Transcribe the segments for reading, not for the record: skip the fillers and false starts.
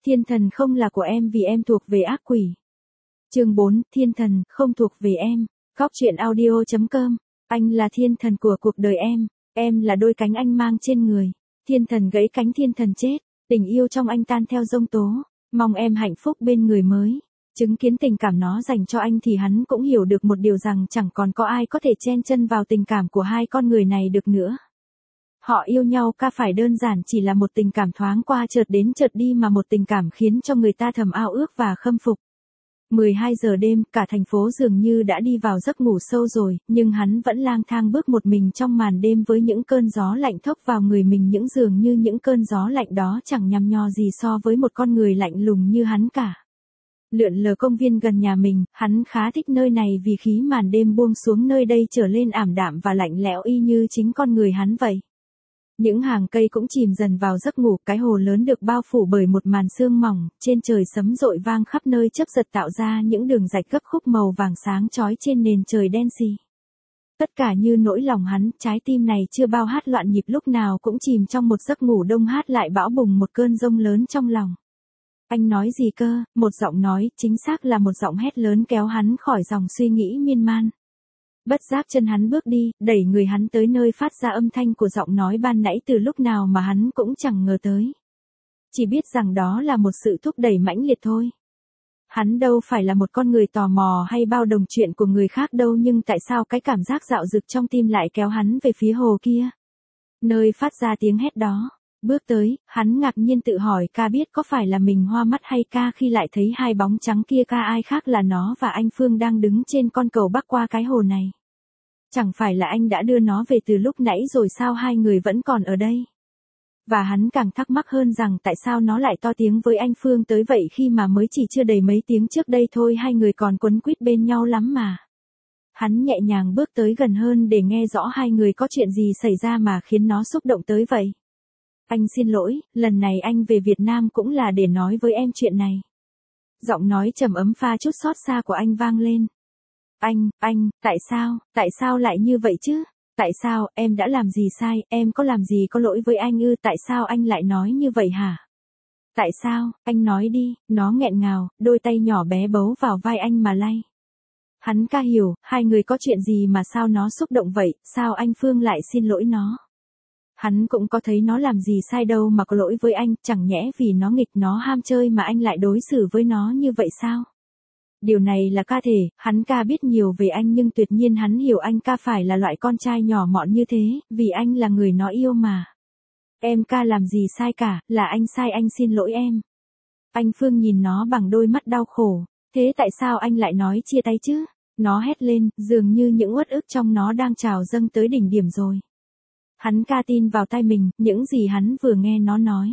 Thiên thần không là của em vì em thuộc về ác quỷ. Chương 4, thiên thần không thuộc về em. Góc truyện audio.com. Anh là thiên thần của cuộc đời em là đôi cánh anh mang trên người. Thiên thần gãy cánh thiên thần chết, tình yêu trong anh tan theo giông tố, mong em hạnh phúc bên người mới. Chứng kiến tình cảm nó dành cho anh thì hắn cũng hiểu được một điều rằng chẳng còn có ai có thể chen chân vào tình cảm của hai con người này được nữa. Họ yêu nhau ca phải đơn giản chỉ là một tình cảm thoáng qua chợt đến chợt đi mà một tình cảm khiến cho người ta thầm ao ước và khâm phục. 12 giờ đêm, cả thành phố dường như đã đi vào giấc ngủ sâu rồi, nhưng hắn vẫn lang thang bước một mình trong màn đêm với những cơn gió lạnh thốc vào người mình, dường như những cơn gió lạnh đó chẳng nhằm nhò gì so với một con người lạnh lùng như hắn cả. Lượn lờ công viên gần nhà mình, hắn khá thích nơi này vì khí màn đêm buông xuống nơi đây trở lên ảm đạm và lạnh lẽo y như chính con người hắn vậy. Những hàng cây cũng chìm dần vào giấc ngủ, cái hồ lớn được bao phủ bởi một màn sương mỏng, trên trời sấm rội vang khắp nơi chớp giật tạo ra những đường rạch gấp khúc màu vàng sáng chói trên nền trời đen xì. Tất cả như nỗi lòng hắn, trái tim này chưa bao hát loạn nhịp lúc nào cũng chìm trong một giấc ngủ đông hát lại bão bùng một cơn giông lớn trong lòng. Anh nói gì cơ? Một giọng nói, chính xác là một giọng hét lớn kéo hắn khỏi dòng suy nghĩ miên man. Bất giác chân hắn bước đi, đẩy người hắn tới nơi phát ra âm thanh của giọng nói ban nãy từ lúc nào mà hắn cũng chẳng ngờ tới. Chỉ biết rằng đó là một sự thúc đẩy mãnh liệt thôi. Hắn đâu phải là một con người tò mò hay bao đồng chuyện của người khác đâu, nhưng tại sao cái cảm giác dạo dực trong tim lại kéo hắn về phía hồ kia? Nơi phát ra tiếng hét đó. Bước tới, hắn ngạc nhiên tự hỏi ca biết có phải là mình hoa mắt hay ca khi lại thấy hai bóng trắng kia, ca ai khác là nó và anh Phương đang đứng trên con cầu bắc qua cái hồ này. Chẳng phải là anh đã đưa nó về từ lúc nãy rồi sao hai người vẫn còn ở đây? Và hắn càng thắc mắc hơn rằng tại sao nó lại to tiếng với anh Phương tới vậy khi mà mới chỉ chưa đầy mấy tiếng trước đây thôi hai người còn quấn quýt bên nhau lắm mà. Hắn nhẹ nhàng bước tới gần hơn để nghe rõ hai người có chuyện gì xảy ra mà khiến nó xúc động tới vậy. Anh xin lỗi, lần này anh về Việt Nam cũng là để nói với em chuyện này. Giọng nói trầm ấm pha chút xót xa của anh vang lên. Anh, tại sao lại như vậy chứ? Tại sao, em đã làm gì sai, em có làm gì có lỗi với anh ư, tại sao anh lại nói như vậy hả? Tại sao, anh nói đi, nó nghẹn ngào, đôi tay nhỏ bé bấu vào vai anh mà lay. Hắn ca hiểu, hai người có chuyện gì mà sao nó xúc động vậy, sao anh Phương lại xin lỗi nó? Hắn cũng có thấy nó làm gì sai đâu mà có lỗi với anh, chẳng nhẽ vì nó nghịch nó ham chơi mà anh lại đối xử với nó như vậy sao? Điều này là ca thể, hắn ca biết nhiều về anh nhưng tuyệt nhiên hắn hiểu anh ca phải là loại con trai nhỏ mọn như thế, vì anh là người nó yêu mà. Em ca làm gì sai cả, là anh sai, anh xin lỗi em. Anh Phương nhìn nó bằng đôi mắt đau khổ, thế tại sao anh lại nói chia tay chứ? Nó hét lên, dường như những uất ức trong nó đang trào dâng tới đỉnh điểm rồi. Hắn ca tin vào tai mình, những gì hắn vừa nghe nó nói.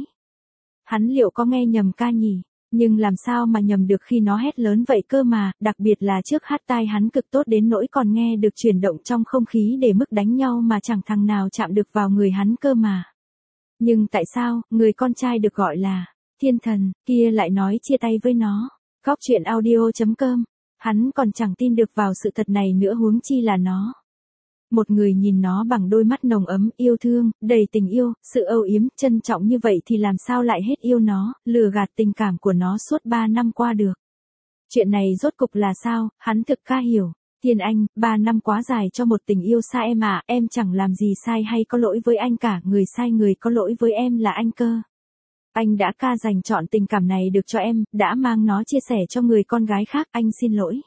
Hắn liệu có nghe nhầm ca nhỉ? Nhưng làm sao mà nhầm được khi nó hét lớn vậy cơ mà, đặc biệt là trước hát tai hắn cực tốt đến nỗi còn nghe được chuyển động trong không khí để mức đánh nhau mà chẳng thằng nào chạm được vào người hắn cơ mà. Nhưng tại sao, người con trai được gọi là thiên thần, kia lại nói chia tay với nó? Góc truyện audio.com. Hắn còn chẳng tin được vào sự thật này nữa huống chi là nó. Một người nhìn nó bằng đôi mắt nồng ấm, yêu thương, đầy tình yêu, sự âu yếm, trân trọng như vậy thì làm sao lại hết yêu nó, lừa gạt tình cảm của nó suốt 3 năm qua được. Chuyện này rốt cục là sao, hắn thực ca hiểu. Thiên Anh, 3 năm quá dài cho một tình yêu xa em à, em chẳng làm gì sai hay có lỗi với anh cả, người sai người có lỗi với em là anh cơ. Anh đã ca dành trọn tình cảm này được cho em, đã mang nó chia sẻ cho người con gái khác, anh xin lỗi.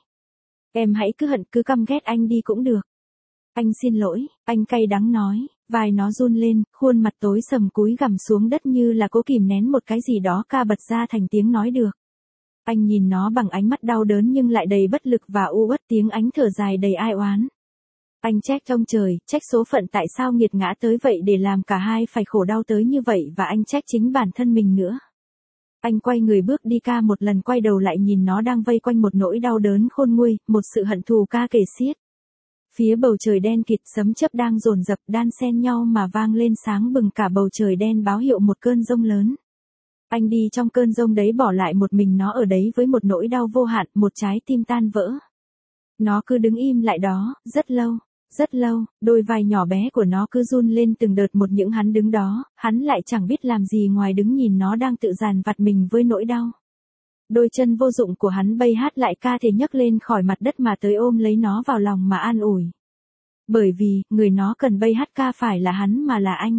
Em hãy cứ hận cứ căm ghét anh đi cũng được. Anh xin lỗi, anh cay đắng nói, vai nó run lên, khuôn mặt tối sầm cúi gằm xuống đất như là cố kìm nén một cái gì đó ca bật ra thành tiếng nói được. Anh nhìn nó bằng ánh mắt đau đớn nhưng lại đầy bất lực và u uất, tiếng ánh thở dài đầy ai oán. Anh trách ông trời, trách số phận tại sao nghiệt ngã tới vậy để làm cả hai phải khổ đau tới như vậy và anh trách chính bản thân mình nữa. Anh quay người bước đi ca một lần quay đầu lại nhìn nó đang vây quanh một nỗi đau đớn khôn nguôi, một sự hận thù ca kể xiết. Phía bầu trời đen kịt sấm chớp đang dồn dập đan xen nhau mà vang lên sáng bừng cả bầu trời đen báo hiệu một cơn giông lớn. Anh đi trong cơn giông đấy bỏ lại một mình nó ở đấy với một nỗi đau vô hạn, một trái tim tan vỡ. Nó cứ đứng im lại đó, rất lâu. Rất lâu, đôi vai nhỏ bé của nó cứ run lên từng đợt một, những hắn đứng đó, hắn lại chẳng biết làm gì ngoài đứng nhìn nó đang tự dằn vặt mình với nỗi đau. Đôi chân vô dụng của hắn bây hát lại ca thể nhấc lên khỏi mặt đất mà tới ôm lấy nó vào lòng mà an ủi. Bởi vì, người nó cần bây hát ca phải là hắn mà là anh.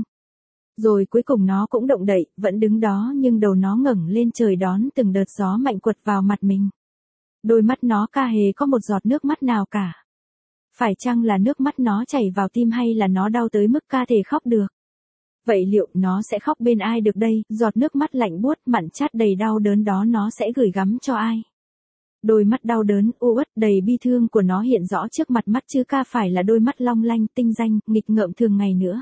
Rồi cuối cùng nó cũng động đậy, vẫn đứng đó nhưng đầu nó ngẩng lên trời đón từng đợt gió mạnh quật vào mặt mình. Đôi mắt nó ca hề có một giọt nước mắt nào cả. Phải chăng là nước mắt nó chảy vào tim hay là nó đau tới mức ca thể khóc được? Vậy liệu nó sẽ khóc bên ai được đây? Giọt nước mắt lạnh buốt mặn chát đầy đau đớn đó nó sẽ gửi gắm cho ai? Đôi mắt đau đớn, u uất đầy bi thương của nó hiện rõ trước mặt mắt chứ ca phải là đôi mắt long lanh, tinh danh, nghịch ngợm thường ngày nữa.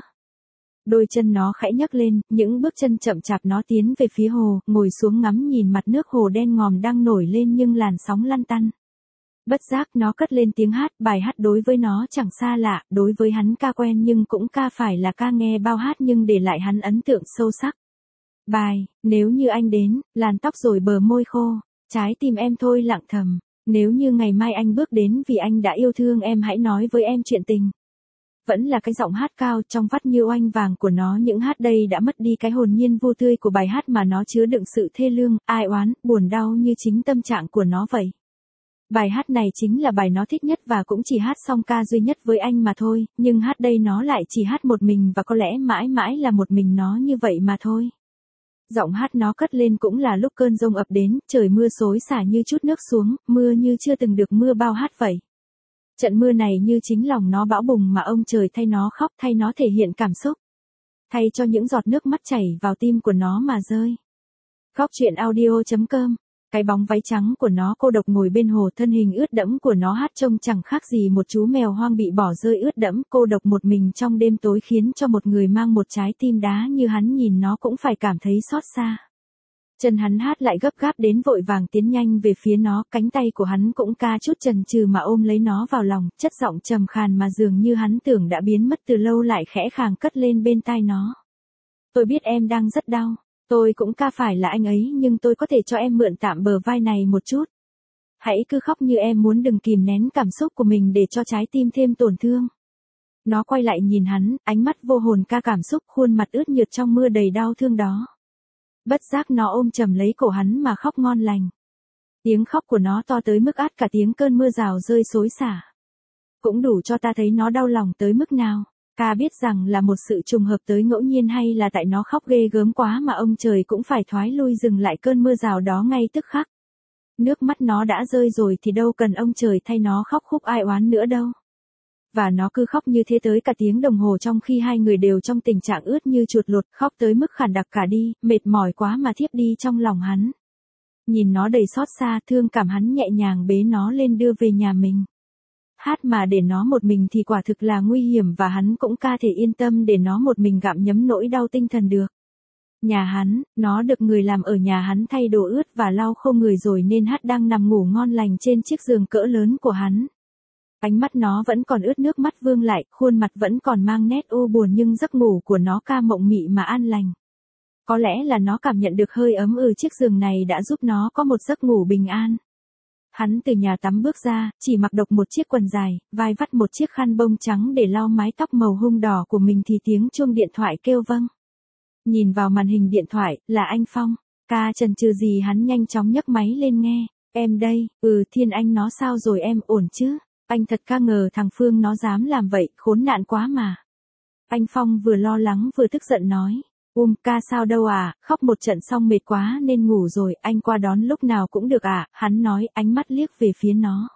Đôi chân nó khẽ nhấc lên, những bước chân chậm chạp nó tiến về phía hồ, ngồi xuống ngắm nhìn mặt nước hồ đen ngòm đang nổi lên nhưng làn sóng lăn tăn. Bất giác nó cất lên tiếng hát, bài hát đối với nó chẳng xa lạ, đối với hắn ca quen nhưng cũng ca phải là ca nghe bao hát nhưng để lại hắn ấn tượng sâu sắc. Bài, nếu như anh đến, làn tóc rồi bờ môi khô, trái tim em thôi lặng thầm, nếu như ngày mai anh bước đến vì anh đã yêu thương em hãy nói với em chuyện tình. Vẫn là cái giọng hát cao trong vắt như oanh vàng của nó, những hát đây đã mất đi cái hồn nhiên vô tươi của bài hát mà nó chứa đựng sự thê lương, ai oán, buồn đau như chính tâm trạng của nó vậy. Bài hát này chính là bài nó thích nhất và cũng chỉ hát song ca duy nhất với anh mà thôi, nhưng hát đây nó lại chỉ hát một mình và có lẽ mãi mãi là một mình nó như vậy mà thôi. Giọng hát nó cất lên cũng là lúc cơn giông ập đến, trời mưa xối xả như chút nước xuống, mưa như chưa từng được mưa bao hát vậy. Trận mưa này như chính lòng nó bão bùng mà ông trời thay nó khóc, thay nó thể hiện cảm xúc. Thay cho những giọt nước mắt chảy vào tim của nó mà rơi. Góc truyện audio.com. Cái bóng váy trắng của nó cô độc ngồi bên hồ, thân hình ướt đẫm của nó hát trông chẳng khác gì một chú mèo hoang bị bỏ rơi ướt đẫm, cô độc một mình trong đêm tối khiến cho một người mang một trái tim đá như hắn nhìn nó cũng phải cảm thấy xót xa. Chân hắn hát lại gấp gáp đến vội vàng tiến nhanh về phía nó, cánh tay của hắn cũng ca chút chần chừ mà ôm lấy nó vào lòng, chất giọng trầm khàn mà dường như hắn tưởng đã biến mất từ lâu lại khẽ khàng cất lên bên tai nó. Tôi biết em đang rất đau. Tôi cũng ca phải là anh ấy nhưng tôi có thể cho em mượn tạm bờ vai này một chút. Hãy cứ khóc như em muốn, đừng kìm nén cảm xúc của mình để cho trái tim thêm tổn thương. Nó quay lại nhìn hắn, ánh mắt vô hồn ca cảm xúc, khuôn mặt ướt nhượt trong mưa đầy đau thương đó. Bất giác nó ôm chầm lấy cổ hắn mà khóc ngon lành. Tiếng khóc của nó to tới mức át cả tiếng cơn mưa rào rơi xối xả. Cũng đủ cho ta thấy nó đau lòng tới mức nào. Ca biết rằng là một sự trùng hợp tới ngẫu nhiên hay là tại nó khóc ghê gớm quá mà ông trời cũng phải thoái lui dừng lại cơn mưa rào đó ngay tức khắc. Nước mắt nó đã rơi rồi thì đâu cần ông trời thay nó khóc khúc ai oán nữa đâu. Và nó cứ khóc như thế tới cả tiếng đồng hồ trong khi hai người đều trong tình trạng ướt như chuột lột, khóc tới mức khản đặc cả đi, mệt mỏi quá mà thiếp đi trong lòng hắn. Nhìn nó đầy xót xa, thương cảm hắn nhẹ nhàng bế nó lên đưa về nhà mình. Hát mà để nó một mình thì quả thực là nguy hiểm và hắn cũng ca thể yên tâm để nó một mình gặm nhấm nỗi đau tinh thần được. Nhà hắn, nó được người làm ở nhà hắn thay đồ ướt và lau khô người rồi nên hát đang nằm ngủ ngon lành trên chiếc giường cỡ lớn của hắn. Ánh mắt nó vẫn còn ướt nước mắt vương lại, khuôn mặt vẫn còn mang nét u buồn nhưng giấc ngủ của nó ca mộng mị mà an lành. Có lẽ là nó cảm nhận được hơi ấm chiếc giường này đã giúp nó có một giấc ngủ bình an. Hắn từ nhà tắm bước ra, chỉ mặc độc một chiếc quần dài, vai vắt một chiếc khăn bông trắng để lau mái tóc màu hung đỏ của mình thì tiếng chuông điện thoại kêu vâng. Nhìn vào màn hình điện thoại, là anh Phong. Ca chần chừ gì hắn nhanh chóng nhấc máy lên nghe. Em đây, Thiên Anh nó sao rồi em, ổn chứ? Anh thật ca ngờ thằng Phương nó dám làm vậy, khốn nạn quá mà. Anh Phong vừa lo lắng vừa tức giận nói. Ca sao đâu à, khóc một trận xong mệt quá nên ngủ rồi, anh qua đón lúc nào cũng được à, hắn nói, ánh mắt liếc về phía nó.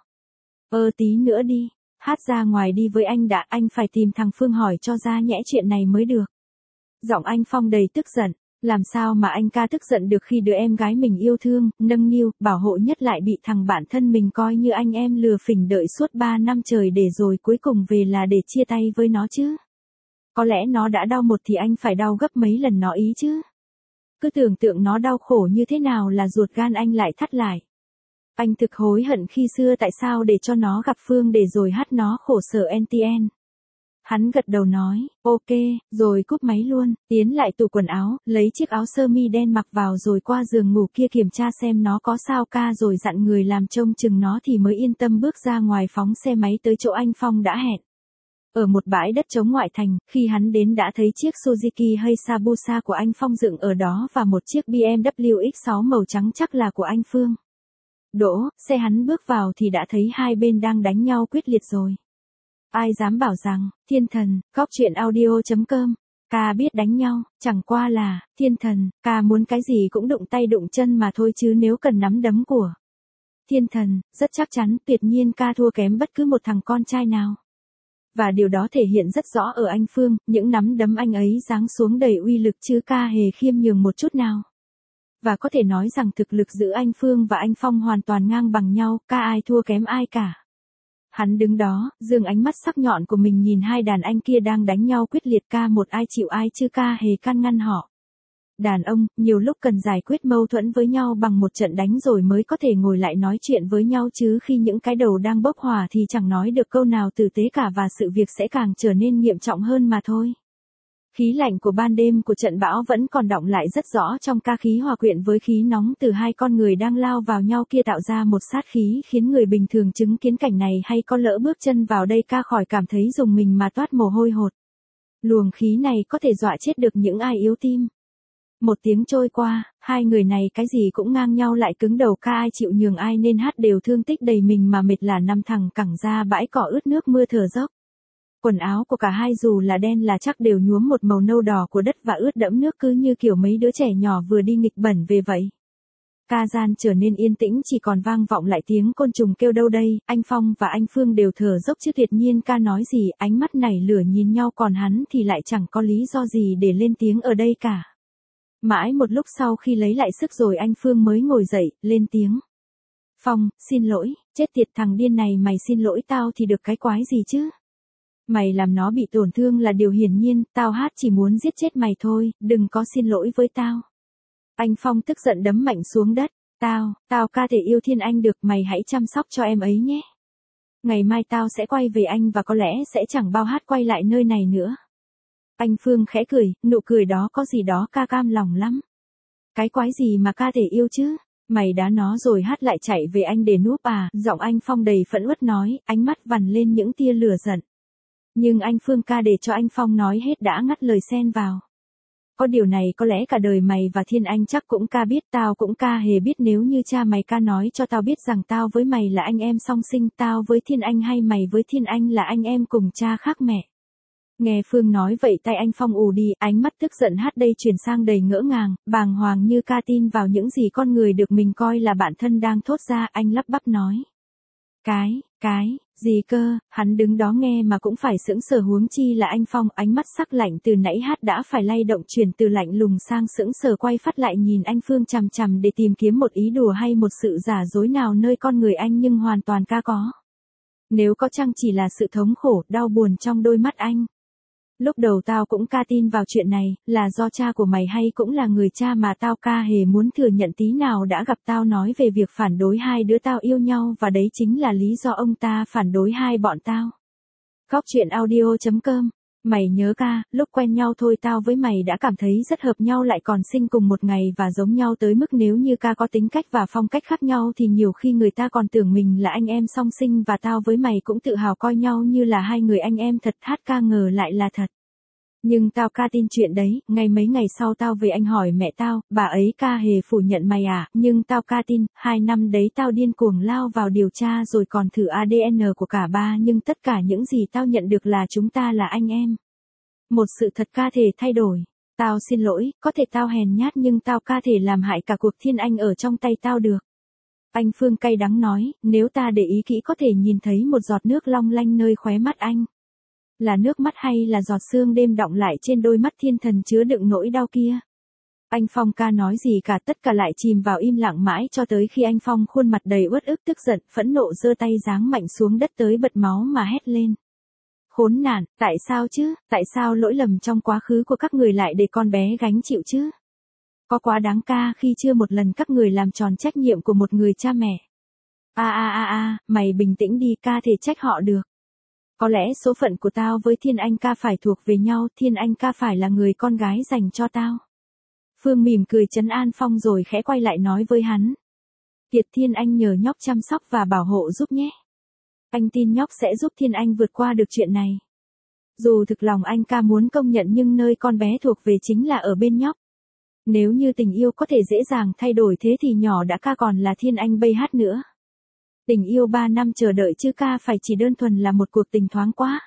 Tí nữa đi, hát ra ngoài đi với anh đã, anh phải tìm thằng Phương hỏi cho ra nhẽ chuyện này mới được. Giọng anh Phong đầy tức giận, làm sao mà anh ca tức giận được khi đứa em gái mình yêu thương, nâng niu, bảo hộ nhất lại bị thằng bạn thân mình coi như anh em lừa phỉnh đợi suốt 3 năm trời để rồi cuối cùng về là để chia tay với nó chứ. Có lẽ nó đã đau một thì anh phải đau gấp mấy lần nó ý chứ. Cứ tưởng tượng nó đau khổ như thế nào là ruột gan anh lại thắt lại. Anh thực hối hận khi xưa tại sao để cho nó gặp Phương để rồi hát nó khổ sở NTN. Hắn gật đầu nói, ok, rồi cúp máy luôn, tiến lại tủ quần áo, lấy chiếc áo sơ mi đen mặc vào rồi qua giường ngủ kia kiểm tra xem nó có sao ca rồi dặn người làm trông chừng nó thì mới yên tâm bước ra ngoài phóng xe máy tới chỗ anh Phong đã hẹn. Ở một bãi đất trống ngoại thành, khi hắn đến đã thấy chiếc Suzuki Hayabusa của anh Phong dựng ở đó và một chiếc BMW X6 màu trắng chắc là của anh Phương. Đỗ, xe hắn bước vào thì đã thấy hai bên đang đánh nhau quyết liệt rồi. Ai dám bảo rằng, thiên thần, góc truyện audio.com, ca biết đánh nhau, chẳng qua là, thiên thần, ca muốn cái gì cũng đụng tay đụng chân mà thôi chứ nếu cần nắm đấm của thiên thần, rất chắc chắn tuyệt nhiên ca thua kém bất cứ một thằng con trai nào. Và điều đó thể hiện rất rõ ở anh Phương, những nắm đấm anh ấy giáng xuống đầy uy lực chứ ca hề khiêm nhường một chút nào. Và có thể nói rằng thực lực giữa anh Phương và anh Phong hoàn toàn ngang bằng nhau, ca ai thua kém ai cả. Hắn đứng đó, dương ánh mắt sắc nhọn của mình nhìn hai đàn anh kia đang đánh nhau quyết liệt, ca một ai chịu ai chứ ca hề can ngăn họ. Đàn ông, nhiều lúc cần giải quyết mâu thuẫn với nhau bằng một trận đánh rồi mới có thể ngồi lại nói chuyện với nhau chứ khi những cái đầu đang bốc hỏa thì chẳng nói được câu nào tử tế cả và sự việc sẽ càng trở nên nghiêm trọng hơn mà thôi. Khí lạnh của ban đêm của trận bão vẫn còn đọng lại rất rõ trong ca khí hòa quyện với khí nóng từ hai con người đang lao vào nhau kia tạo ra một sát khí khiến người bình thường chứng kiến cảnh này hay có lỡ bước chân vào đây ca khỏi cảm thấy rùng mình mà toát mồ hôi hột. Luồng khí này có thể dọa chết được những ai yếu tim. Một tiếng trôi qua, hai người này cái gì cũng ngang nhau lại cứng đầu, ca ai chịu nhường ai nên hát đều thương tích đầy mình mà mệt là nằm thẳng cẳng ra bãi cỏ ướt nước mưa thở dốc. Quần áo của cả hai dù là đen là chắc đều nhuốm một màu nâu đỏ của đất và ướt đẫm nước cứ như kiểu mấy đứa trẻ nhỏ vừa đi nghịch bẩn về vậy. Ca gian trở nên yên tĩnh chỉ còn vang vọng lại tiếng côn trùng kêu đâu đây, anh Phong và anh Phương đều thở dốc chứ tuyệt nhiên ca nói gì, ánh mắt nảy lửa nhìn nhau còn hắn thì lại chẳng có lý do gì để lên tiếng ở đây cả. Mãi một lúc sau khi lấy lại sức rồi anh Phương mới ngồi dậy, lên tiếng. Phong, xin lỗi, chết tiệt thằng điên này mày xin lỗi tao thì được cái quái gì chứ? Mày làm nó bị tổn thương là điều hiển nhiên, tao hát chỉ muốn giết chết mày thôi, đừng có xin lỗi với tao. Anh Phong tức giận đấm mạnh xuống đất, tao ca thể yêu Thiên Anh được, mày hãy chăm sóc cho em ấy nhé. Ngày mai tao sẽ quay về anh và có lẽ sẽ chẳng bao hát quay lại nơi này nữa. Anh Phương khẽ cười, nụ cười đó có gì đó ca cam lòng lắm. Cái quái gì mà ca thể yêu chứ? Mày đá nó rồi hát lại chạy về anh để núp à? Giọng anh Phong đầy phẫn uất nói, ánh mắt vằn lên những tia lửa giận. Nhưng anh Phương ca để cho anh Phong nói hết đã ngắt lời xen vào. Có điều này có lẽ cả đời mày và Thiên Anh chắc cũng ca biết, tao cũng ca hề biết nếu như cha mày ca nói cho tao biết rằng tao với mày là anh em song sinh, tao với Thiên Anh hay mày với Thiên Anh là anh em cùng cha khác mẹ. Nghe Phương nói vậy tay anh Phong ù đi, ánh mắt tức giận hát đây chuyển sang đầy ngỡ ngàng, bàng hoàng như ca tin vào những gì con người được mình coi là bạn thân đang thốt ra, anh lắp bắp nói. Gì cơ, hắn đứng đó nghe mà cũng phải sững sờ huống chi là anh Phong, ánh mắt sắc lạnh từ nãy hát đã phải lay động chuyển từ lạnh lùng sang sững sờ quay phát lại nhìn anh Phương chằm chằm để tìm kiếm một ý đùa hay một sự giả dối nào nơi con người anh nhưng hoàn toàn ca có. Nếu có chăng chỉ là sự thống khổ, đau buồn trong đôi mắt anh. Lúc đầu tao cũng ca tin vào chuyện này, là do cha của mày hay cũng là người cha mà tao ca hề muốn thừa nhận tí nào đã gặp tao nói về việc phản đối hai đứa tao yêu nhau và đấy chính là lý do ông ta phản đối hai bọn tao. Góc truyện audio.com. Mày nhớ ca, lúc quen nhau thôi tao với mày đã cảm thấy rất hợp nhau lại còn sinh cùng một ngày và giống nhau tới mức nếu như ca có tính cách và phong cách khác nhau thì nhiều khi người ta còn tưởng mình là anh em song sinh và tao với mày cũng tự hào coi nhau như là hai người anh em thật, hát ca ngờ lại là thật. Nhưng tao ca tin chuyện đấy, mấy ngày sau tao về anh hỏi mẹ tao, bà ấy ca hề phủ nhận mày à, nhưng tao ca tin, 2 năm đấy tao điên cuồng lao vào điều tra rồi còn thử ADN của cả ba nhưng tất cả những gì tao nhận được là chúng ta là anh em. Một sự thật ca thể thay đổi. Tao xin lỗi, có thể tao hèn nhát nhưng tao ca thể làm hại cả cuộc Thiên Anh ở trong tay tao được. Anh Phương cay đắng nói, nếu ta để ý kỹ có thể nhìn thấy một giọt nước long lanh nơi khóe mắt anh. Là nước mắt hay là giọt sương đêm đọng lại trên đôi mắt thiên thần chứa đựng nỗi đau kia? Anh Phong ca nói gì cả, tất cả lại chìm vào im lặng mãi cho tới khi anh Phong khuôn mặt đầy uất ức tức giận, phẫn nộ giơ tay giáng mạnh xuống đất tới bật máu mà hét lên. Khốn nạn, tại sao chứ, tại sao lỗi lầm trong quá khứ của các người lại để con bé gánh chịu chứ? Có quá đáng ca khi chưa một lần các người làm tròn trách nhiệm của một người cha mẹ. Mày bình tĩnh đi, ca thể trách họ được. Có lẽ số phận của tao với Thiên Anh ca phải thuộc về nhau, Thiên Anh ca phải là người con gái dành cho tao. Phương mỉm cười trấn an Phong rồi khẽ quay lại nói với hắn. Kiệt Thiên Anh nhờ nhóc chăm sóc và bảo hộ giúp nhé. Anh tin nhóc sẽ giúp Thiên Anh vượt qua được chuyện này. Dù thực lòng anh ca muốn công nhận nhưng nơi con bé thuộc về chính là ở bên nhóc. Nếu như tình yêu có thể dễ dàng thay đổi thế thì nhỏ đã ca còn là Thiên Anh bây hát nữa. Tình yêu 3 năm chờ đợi chứ ca phải chỉ đơn thuần là một cuộc tình thoáng quá.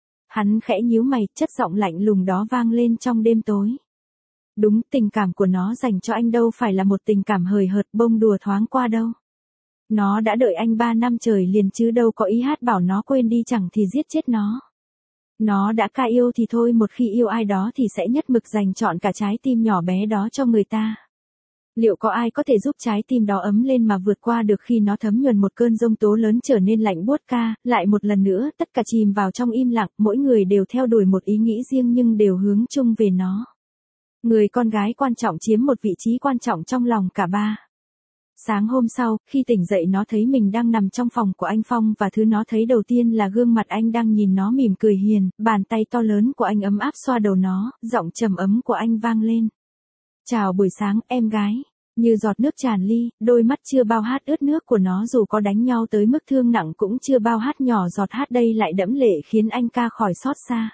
Hắn khẽ nhíu mày, chất giọng lạnh lùng đó vang lên trong đêm tối. Đúng, tình cảm của nó dành cho anh đâu phải là một tình cảm hời hợt bông đùa thoáng qua đâu. Nó đã đợi anh 3 năm trời liền chứ đâu có ý hát bảo nó quên đi chẳng thì giết chết nó. Nó đã ca yêu thì thôi, một khi yêu ai đó thì sẽ nhất mực dành trọn cả trái tim nhỏ bé đó cho người ta. Liệu có ai có thể giúp trái tim đó ấm lên mà vượt qua được khi nó thấm nhuần một cơn giông tố lớn trở nên lạnh buốt ca, lại một lần nữa tất cả chìm vào trong im lặng, mỗi người đều theo đuổi một ý nghĩ riêng nhưng đều hướng chung về nó. Người con gái quan trọng chiếm một vị trí quan trọng trong lòng cả ba. Sáng hôm sau, khi tỉnh dậy nó thấy mình đang nằm trong phòng của anh Phong và thứ nó thấy đầu tiên là gương mặt anh đang nhìn nó mỉm cười hiền, bàn tay to lớn của anh ấm áp xoa đầu nó, giọng trầm ấm của anh vang lên. Chào buổi sáng, em gái. Như giọt nước tràn ly, đôi mắt chưa bao hát ướt nước của nó dù có đánh nhau tới mức thương nặng cũng chưa bao hát nhỏ giọt hát đây lại đẫm lệ khiến anh ca khỏi xót xa.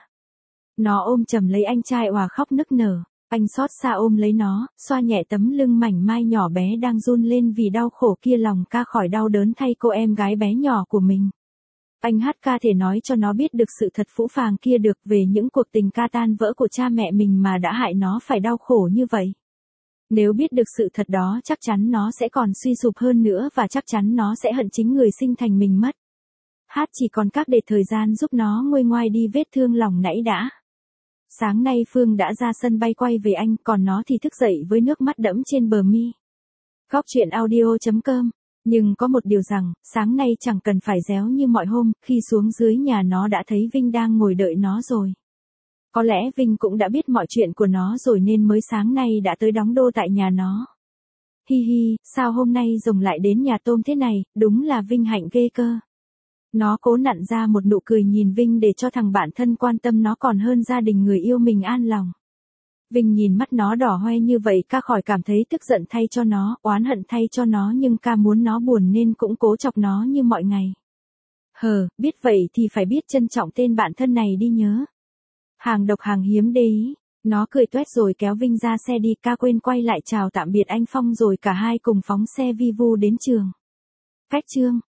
Nó ôm chầm lấy anh trai òa khóc nức nở. Anh xót xa ôm lấy nó, xoa nhẹ tấm lưng mảnh mai nhỏ bé đang run lên vì đau khổ kia, lòng ca khỏi đau đớn thay cô em gái bé nhỏ của mình. Anh hát ca thể nói cho nó biết được sự thật phũ phàng kia được về những cuộc tình ca tan vỡ của cha mẹ mình mà đã hại nó phải đau khổ như vậy. Nếu biết được sự thật đó chắc chắn nó sẽ còn suy sụp hơn nữa và chắc chắn nó sẽ hận chính người sinh thành mình mất. Hát chỉ còn các để thời gian giúp nó nguôi ngoai đi vết thương lòng nãy đã. Sáng nay Phương đã ra sân bay quay về anh, còn nó thì thức dậy với nước mắt đẫm trên bờ mi. Góc truyện audio.com. Nhưng có một điều rằng, sáng nay chẳng cần phải réo như mọi hôm, khi xuống dưới nhà nó đã thấy Vinh đang ngồi đợi nó rồi. Có lẽ Vinh cũng đã biết mọi chuyện của nó rồi nên mới sáng nay đã tới đóng đô tại nhà nó. Hi hi, sao hôm nay Rồng lại đến nhà Tôm thế này, đúng là vinh hạnh ghê cơ. Nó cố nặn ra một nụ cười nhìn Vinh để cho thằng bạn thân quan tâm nó còn hơn gia đình người yêu mình an lòng. Vinh nhìn mắt nó đỏ hoe như vậy ca khỏi cảm thấy tức giận thay cho nó, oán hận thay cho nó nhưng ca muốn nó buồn nên cũng cố chọc nó như mọi ngày. Biết vậy thì phải biết trân trọng tên bạn thân này đi nhớ. Hàng độc hàng hiếm đấy. Nó cười toét rồi kéo Vinh ra xe đi, ca quên quay lại chào tạm biệt anh Phong rồi cả hai cùng phóng xe vi vu đến trường. Cách chương